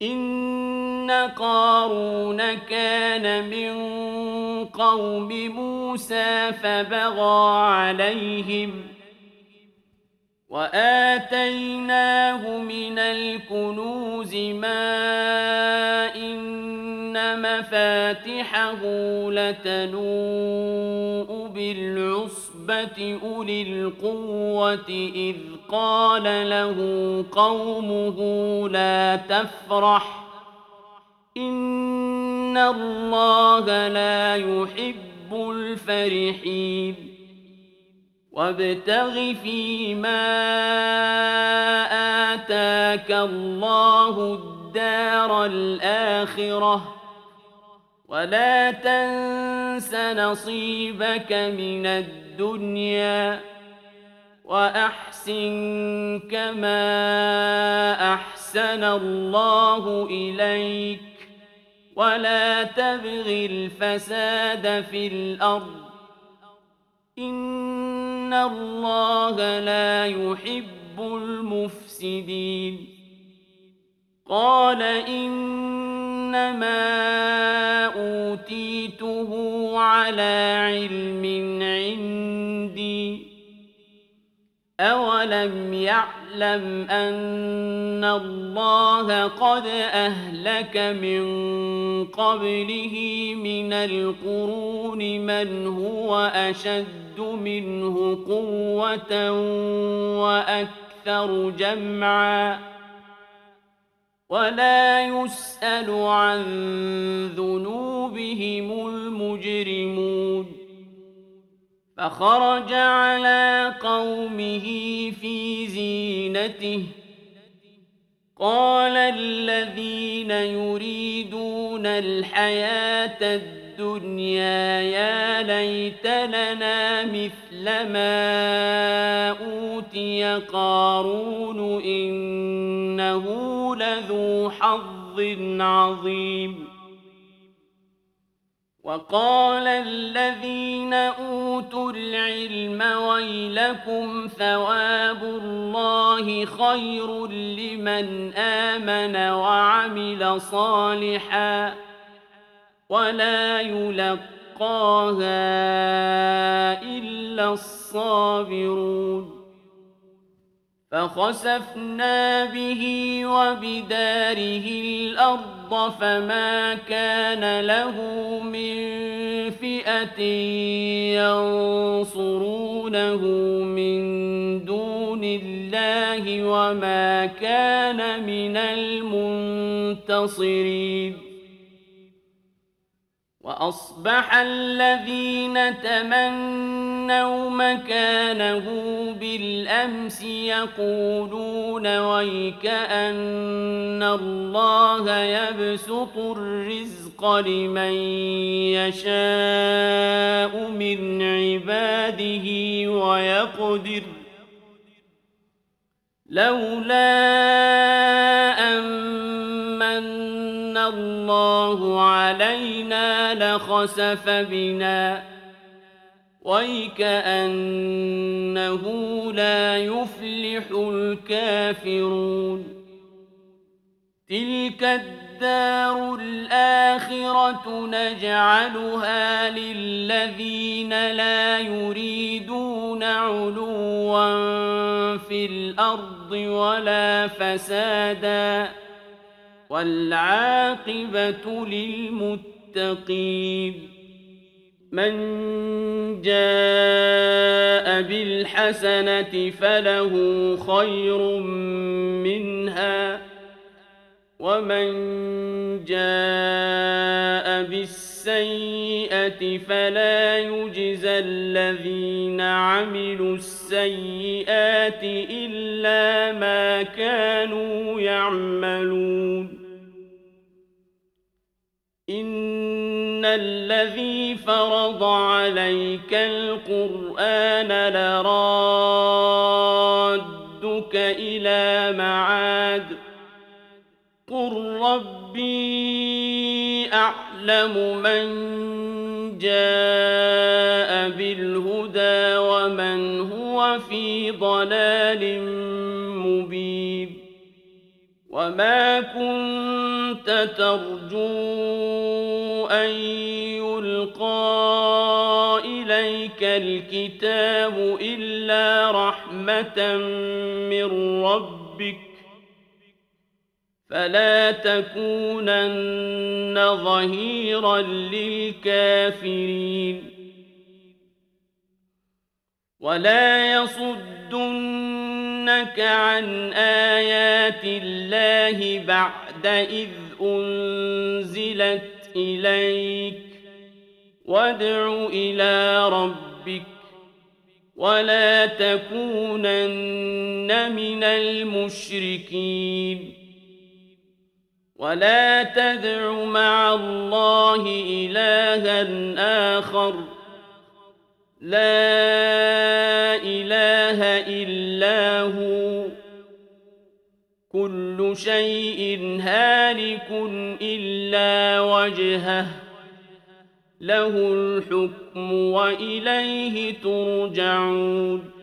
إن قارون كان من قوم موسى فبغى عليهم وآتيناه من الكنوز ما إن مفاتحه لتنوء بالعصبة أولي القوة إذ قال له قومه لا تفرح إن الله لا يحب الفرحين وابتغ فيما آتاك الله الدار الآخرة ولا تنس نصيبك من الدنيا وأحسن كما أحسن الله إليك ولا تبغ الفساد في الأرض إن الله لا يحب المفسدين قال إنما أوتيته على علم عندي أولم يعلم أن الله قد أهلك من قبله من القرون من هو أشد منه قوة وأكثر جمعا ولا يسأل عن ذنوبهم المجرمون فخرج على قومه في زينته قال الذين يريدون الحياة الدنيا يا ليت لنا مثل ما أوتي قارون إنه لذو حظ عظيم وقال الذين أوتوا العلم ويلكم ثواب الله خير لمن آمن وعمل صالحا ولا يلقاها إلا الصابرون فخسفنا به وبداره الأرض فما كان له من فئة ينصرونه من دون الله وما كان من المنتصرين وأصبح الذين تمنوا مكانه بالأمس يقولون ويكأن الله يبسط الرزق لمن يشاء من عباده ويقدر لولا أمن الله علينا لخسف بنا ويكأنه لا يفلح الكافرون تلك الدار الآخرة نجعلها للذين لا يريدون علوا في الأرض ولا فسادا والعاقبة للمتقين من جاء بالحسنة فله خير منها ومن جاء بالسيئة فلا يجزى الذين عملوا السيئات إلا ما كانوا يعملون إن الذي فرض عليك القرآن لرادك إلى معاد قل ربي أعلم من جاء بالهدى ومن هو في ضلال مبين وما كنت ترجو أن يلقى إليك الكتاب إلا رحمة من ربك فلا تكونن ظهيرا للكافرين ولا يصدنك عن آيات الله بعد إذ أنزلت إليك وادع إلى ربك ولا تكونن من المشركين ولا تدع مع الله إلها آخر لا إله إلا هو كل شيء هالك إلا وجهه له الحكم وإليه ترجعون